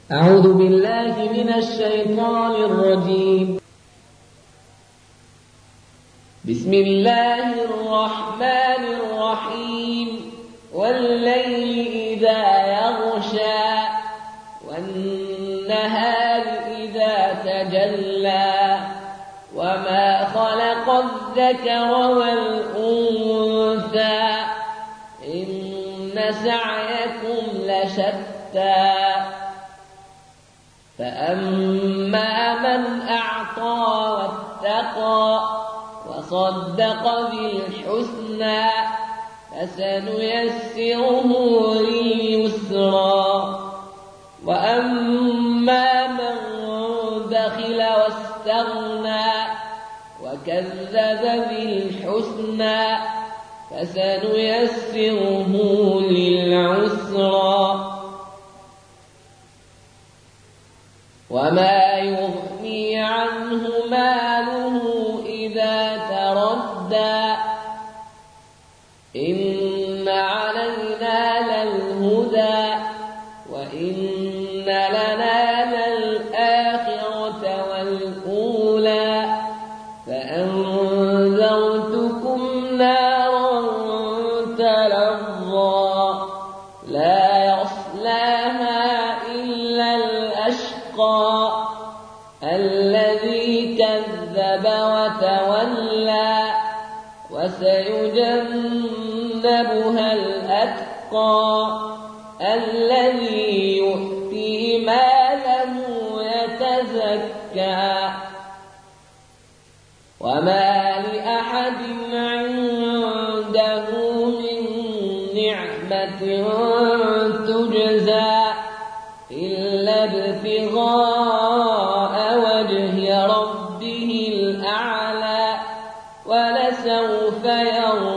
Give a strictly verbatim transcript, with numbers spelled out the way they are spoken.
أعوذ بالله من الشيطان الرجيم. بسم الله الرحمن الرحيم. والليل إذا يغشى والنهار إذا تجلى وما خلق الذكر والأنثى إن سعيكم لشتى فأما من أعطى واتقى وصدق بالحسنى فسنيسره لليسرى وأما من بخل واستغنى وكذب بالحسنى فسنيسره للعسرى وما يغني عنه ماله إذا تردى إن علينا للهدى وإن لنا للآخرة والأولى فأنذرتكم نارا تلظى لا يصلاها إلا الأشقى الذي كذب وتولى وسيجنبها الأتقى الذي يؤتي ماله يتزكى وما لأحد عنده من نعمة تجزى إلا ابتغاء وجه ربه الأعلى ولسوف يرضى